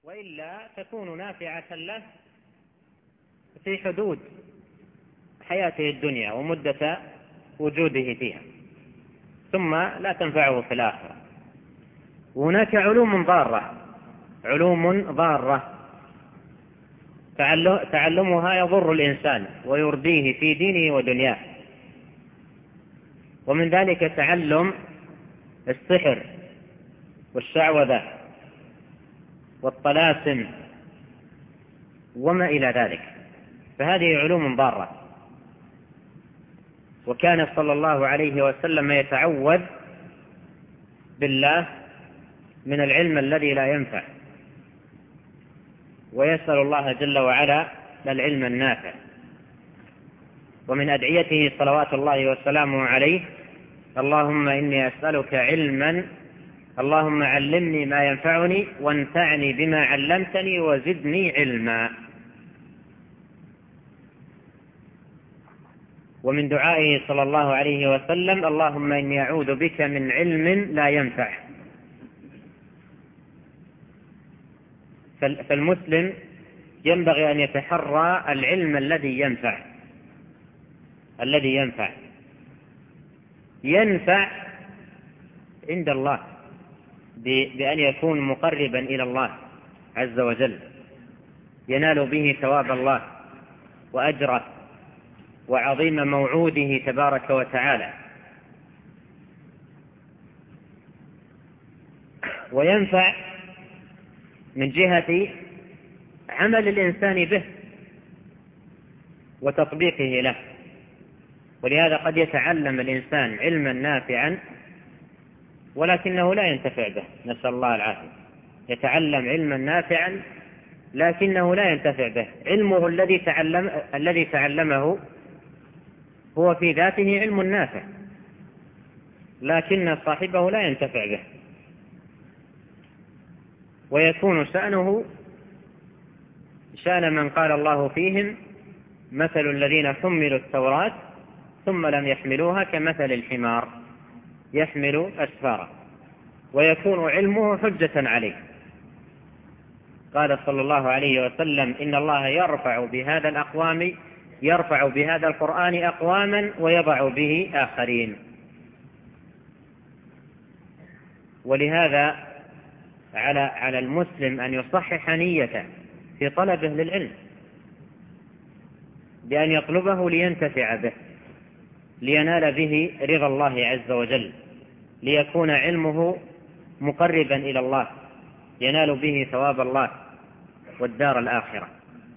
وإلا تكون نافعة له في حدود حياته الدنيا ومدة وجوده فيها، ثم لا تنفعه في الآخرة. وهناك علوم ضارة تعلمها يضر الإنسان ويرديه في دينه ودنياه، ومن ذلك تعلم السحر والشعوذة والطلاسم وما إلى ذلك، فهذه علوم ضارة. وكان صلى الله عليه وسلم يتعوذ بالله من العلم الذي لا ينفع، ويسأل الله جل وعلا العلم النافع. ومن أدعيته صلوات الله وسلامه عليه: اللهم إني أسألك علما، اللهم علمني ما ينفعني وانفعني بما علمتني وزدني علما. ومن دعائه صلى الله عليه وسلم: اللهم إني أعوذ بك من علم لا ينفع. فالمسلم ينبغي أن يتحرى العلم الذي ينفع عند الله، بأن يكون مقربا إلى الله عز وجل، ينال به ثواب الله وأجره وعظيم موعوده تبارك وتعالى. وينفع من جهة عمل الإنسان به وتطبيقه له، ولهذا قد يتعلم الإنسان علما نافعا ولكنه لا ينتفع به، نسأل الله العافية. يتعلم علما نافعا لكنه لا ينتفع به، علمه الذي تعلمه هو في ذاته علم نافع، لكن صاحبه لا ينتفع به، ويكون شأنه شأن من قال الله فيهم: مثل الذين حملوا التوراة ثم لم يحملوها كمثل الحمار يحمل أسفارا، ويكون علمه حجة عليه. قال صلى الله عليه وسلم: إن الله يرفع بهذا القرآن أقواما ويضع به آخرين. ولهذا على المسلم أن يصحح نيته في طلبه للعلم، بأن يطلبه لينتفع به، لينال به رضا الله عز وجل، ليكون علمه مقربا إلى الله ينال به ثواب الله والدار الآخرة.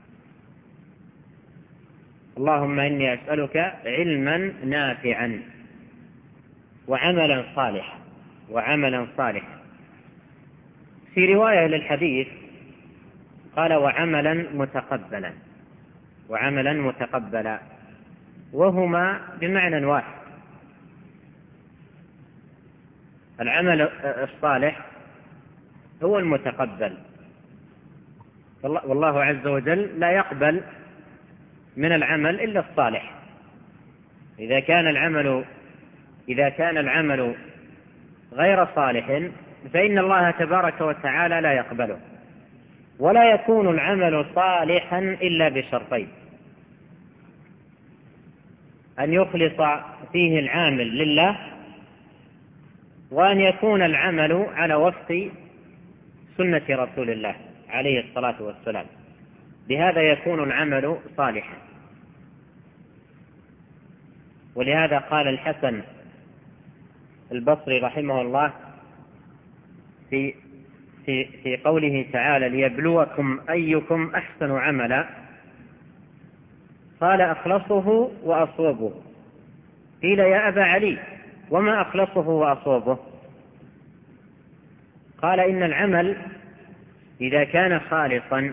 اللهم إني أسألك علما نافعا وعملا صالحا. في رواية للحديث قال: وعملا متقبلا، وهما بمعنى واحد. العمل الصالح هو المتقبل، والله عز وجل لا يقبل من العمل إلا الصالح. إذا كان العمل غير صالح فإن الله تبارك وتعالى لا يقبله. ولا يكون العمل صالحا إلا بشرطين: أن يخلص فيه العامل لله، وأن يكون العمل على وفق سنة رسول الله عليه الصلاة والسلام، بهذا يكون العمل صالحا. ولهذا قال الحسن البصري رحمه الله في قوله تعالى: ليبلوكم أيكم أحسن عملا، قال: أخلصه وأصوبه. قيل: يا أبا علي وما أخلصه وأصوبه؟ قال: إن العمل إذا كان خالصا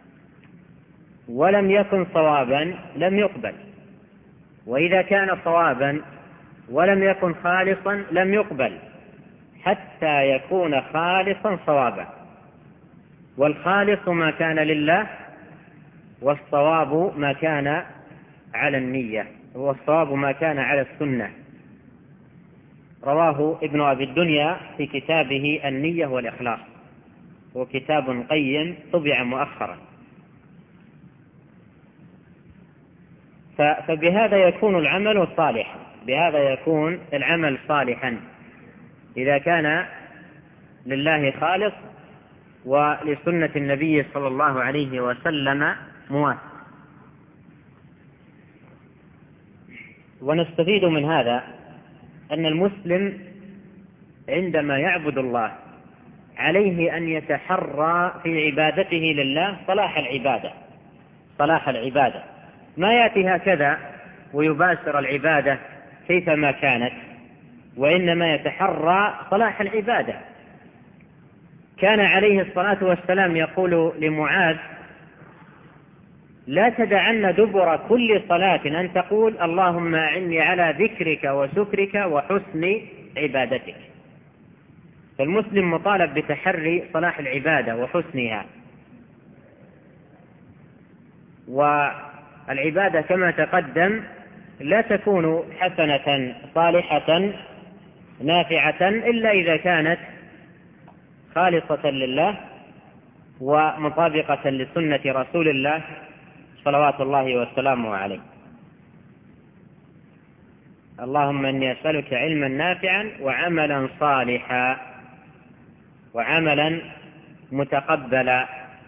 ولم يكن صوابا لم يقبل، وإذا كان صوابا ولم يكن خالصا لم يقبل، حتى يكون خالصا صوابا. والخالص ما كان لله، والصواب ما كان على النية، والصواب ما كان على السنة. رواه ابن أبي الدنيا في كتابه النية والإخلاص. هو كتاب قيم طبع مؤخرا. فبهذا يكون العمل صالحا، بهذا يكون العمل صالحا إذا كان لله خالص ولسنة النبي صلى الله عليه وسلم موافق. ونستفيد من هذا أن المسلم عندما يعبد الله عليه أن يتحرى في عبادته لله صلاح العبادة، ما يأتي هكذا ويباشر العبادة كيفما كانت، وإنما يتحرى صلاح العبادة. كان عليه الصلاة والسلام يقول لمعاذ: لا تدعن دبر كل صلاة أن تقول اللهم أعني على ذكرك وشكرك وحسن عبادتك. فالمسلم مطالب بتحري صلاح العبادة وحسنها. والعبادة كما تقدم لا تكون حسنة صالحة نافعة إلا إذا كانت خالصة لله ومطابقة لسنة رسول الله صلوات الله وسلامه عليه. اللهم إني أسألك علما نافعا وعملا صالحا وعملا متقبلا.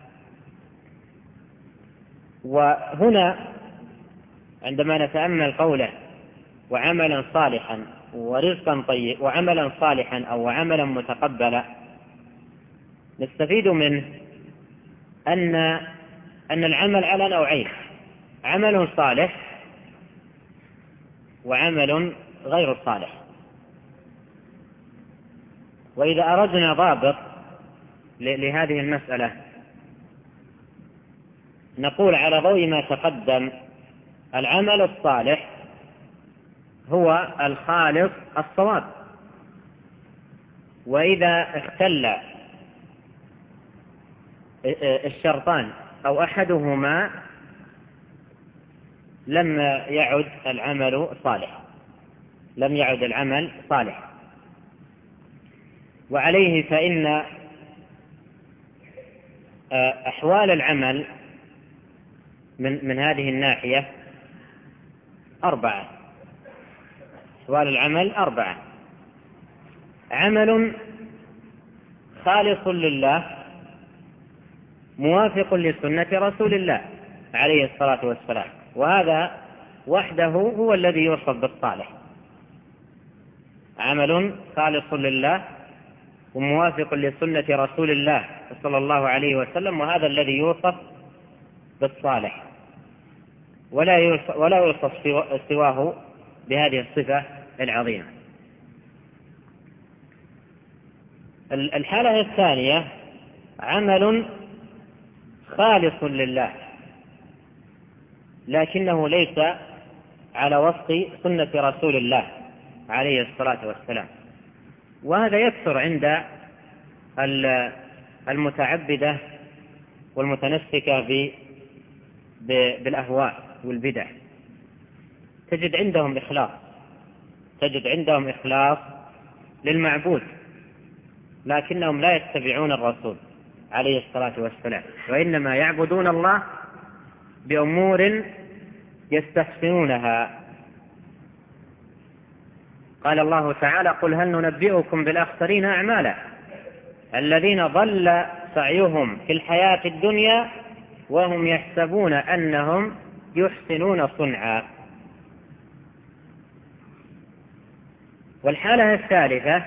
وهنا عندما نتأمل قوله وعملا صالحا ورزقا طيب وعملا صالحا أو وعملا متقبلا، نستفيد منه أن العمل على نوعين: عمل صالح وعمل غير صالح. وإذا أردنا ضابط لهذه المسألة نقول على ضوء ما تقدم: العمل الصالح هو الخالص الصواب، وإذا اختل الشرطان أو أحدهما لم يعد العمل صالح. وعليه فإن أحوال العمل من هذه الناحية 4. أحوال العمل 4: عمل خالص لله موافق لسنة رسول الله عليه الصلاة والسلام، وهذا وحده هو الذي يوصف بالصالح. عمل خالص لله وموافق لسنة رسول الله صلى الله عليه وسلم، وهذا الذي يوصف بالصالح، ولا يوصف سواه بهذه الصفة العظيمة. الحالة الثانية: عمل خالص لله لكنه ليس على وفق سنة رسول الله عليه الصلاة والسلام، وهذا يكثر عند المتعبدة والمتنسكة بالأهواء والبدع. تجد عندهم إخلاص للمعبود، لكنهم لا يتبعون الرسول عليه الصلاة والسلام، وإنما يعبدون الله بأمور يستحسنونها. قال الله تعالى: قل هل ننبئكم بالأخسرين أعمالا الذين ضل سعيهم في الحياة الدنيا وهم يحسبون أنهم يحسنون صنعا. والحالة الثالثة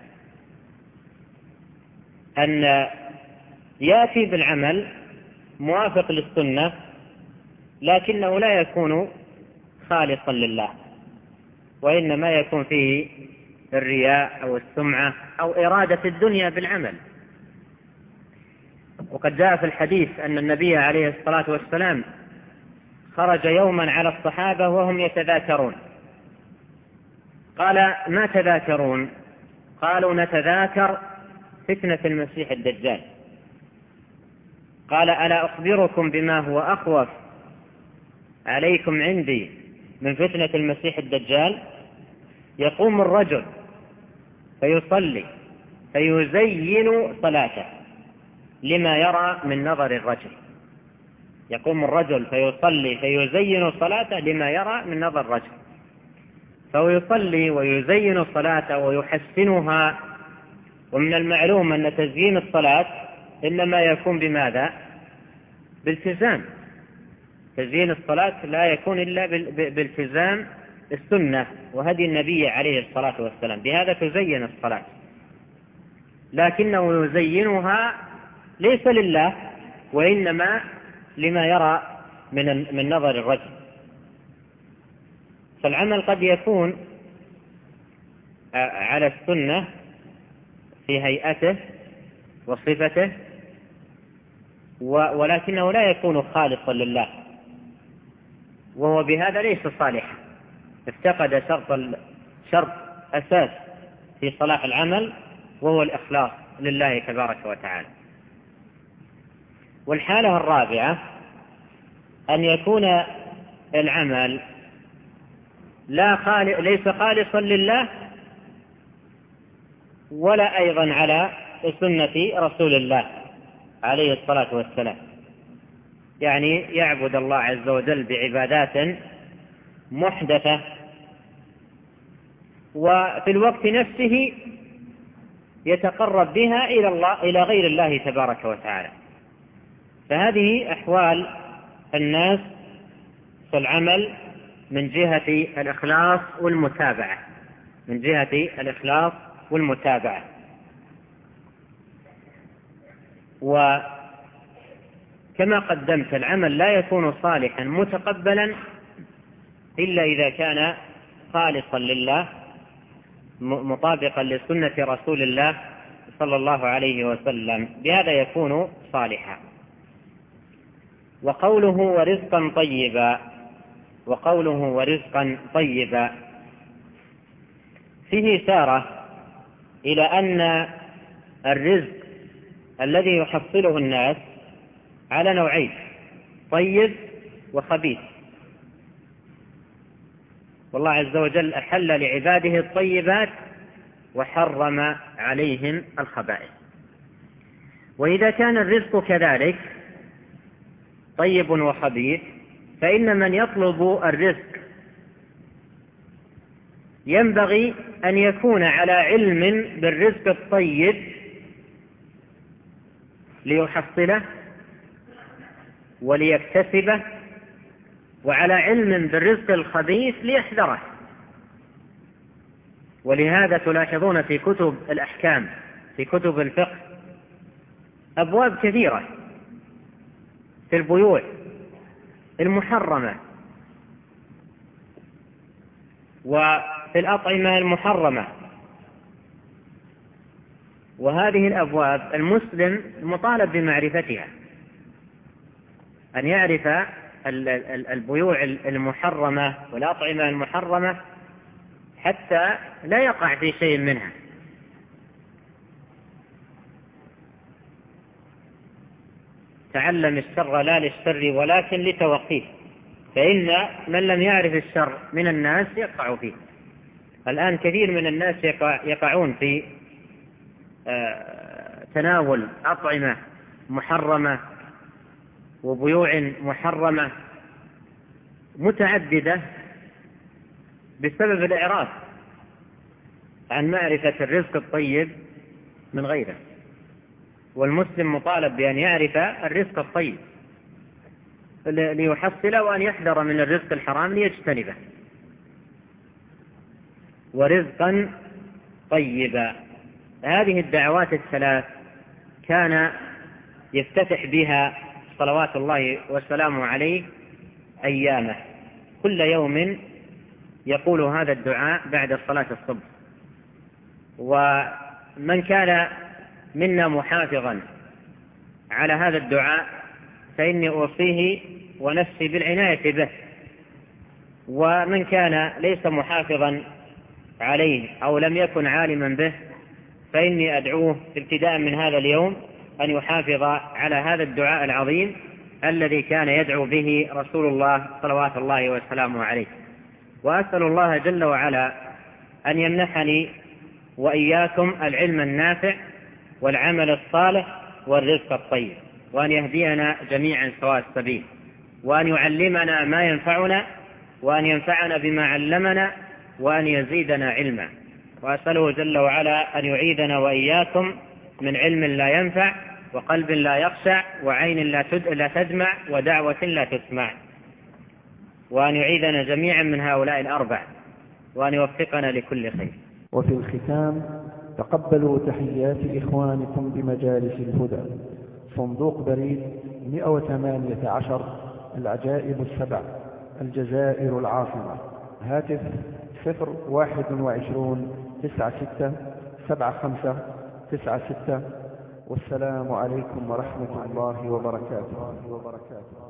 أن يأتي بالعمل موافق للسنة لكنه لا يكون خالصا لله، وإنما يكون فيه الرياء أو السمعة أو إرادة الدنيا بالعمل. وقد جاء في الحديث أن النبي عليه الصلاة والسلام خرج يوما على الصحابة وهم يتذاكرون. قال: ما تذاكرون؟ قالوا: نتذاكر فتنة المسيح الدجال. قال: ألا أخبركم بما هو أخوف عليكم عندي من فتنة المسيح الدجال؟ يقوم الرجل فيصلي فيزين صلاته لما يرى من نظر الرجل. يقوم الرجل فيصلي فيزين صلاته لما يرى من نظر الرجل، فهو يصلي ويزين الصلاة ويحسنها. ومن المعلوم أن تزيين الصلاة إنما يكون بماذا؟ بالتزام. تزيين الصلاة لا يكون إلا بالتزام السنة وهدي النبي عليه الصلاة والسلام، بهذا تزين الصلاة، لكنه يزينها ليس لله وإنما لما يرى من نظر الرجل. فالعمل قد يكون على السنة في هيئته وصفته، ولكنه لا يكون خالصا لله، وهو بهذا ليس صالحا، افتقد شرط أساس في صلاح العمل، وهو الإخلاص لله تبارك وتعالى. والحالة الرابعة أن يكون العمل ليس خالصا لله ولا أيضا على سنة رسول الله عليه الصلاة والسلام، يعني يعبد الله عز وجل بعبادات محدثة، وفي الوقت نفسه يتقرب بها إلى غير الله تبارك وتعالى. فهذه أحوال الناس في العمل من جهة الإخلاص والمتابعة، من جهة الإخلاص والمتابعة. وكما قدمت العمل لا يكون صالحا متقبلا إلا إذا كان خالصا لله مطابقا لسنة رسول الله صلى الله عليه وسلم، بهذا يكون صالحا. وقوله ورزقا طيبا، وقوله ورزقا طيبا فيه إشارة إلى أن الرزق الذي يحصله الناس على نوعين: طيب وخبيث. والله عز وجل أحل لعباده الطيبات وحرم عليهم الخبائث. وإذا كان الرزق كذلك طيب وخبيث، فإن من يطلب الرزق ينبغي أن يكون على علم بالرزق الطيب ليحصله وليكتسبه، وعلى علم بالرزق الخبيث ليحذره. ولهذا تلاحظون في كتب الأحكام، في كتب الفقه، أبواب كثيرة في البيوع المحرمة وفي الأطعمة المحرمة. وهذه الأبواب المسلم مطالب بمعرفتها، أن يعرف البيوع المحرمة والأطعمة المحرمة حتى لا يقع في شيء منها. تعلم الشر لا للشر ولكن لتوقيه، فإن من لم يعرف الشر من الناس يقع فيه. الآن كثير من الناس يقعون في تناول أطعمة محرمة وبيوع محرمة متعددة بسبب الإعراض عن معرفة الرزق الطيب من غيره. والمسلم مطالب بأن يعرف الرزق الطيب ليحصله، وأن يحذر من الرزق الحرام ليجتنبه. ورزقا طيبا، هذه الدعوات الثلاث كان يفتتح بها صلوات الله وسلامه عليه أيامه، كل يوم يقول هذا الدعاء بعد صلاة الصبح. ومن كان منا محافظا على هذا الدعاء فإني أوصيه ونفسي بالعناية به، ومن كان ليس محافظا عليه أو لم يكن عالما به فإني أدعوه ابتداء من هذا اليوم أن يحافظ على هذا الدعاء العظيم الذي كان يدعو به رسول الله صلوات الله وسلامه عليه. وأسأل الله جل وعلا أن يمنحني وإياكم العلم النافع والعمل الصالح والرزق الطيب، وأن يهدينا جميعا سواء السبيل، وأن يعلمنا ما ينفعنا، وأن ينفعنا بما علمنا، وأن يزيدنا علما. وأسأله جل وعلا أن يعيذنا وإياكم من علم لا ينفع، وقلب لا يخشع، وعين لا تدمع، ودعوة لا تسمع، وأن يعيذنا جميعا من هؤلاء الأربع، وأن يوفقنا لكل خير. وفي الختام تقبلوا تحيات إخوانكم بمجالس الهدى، صندوق بريد 118 العجائب السبع، الجزائر العاصمة، هاتف 021-96-75-96. والسلام عليكم ورحمة الله وبركاته.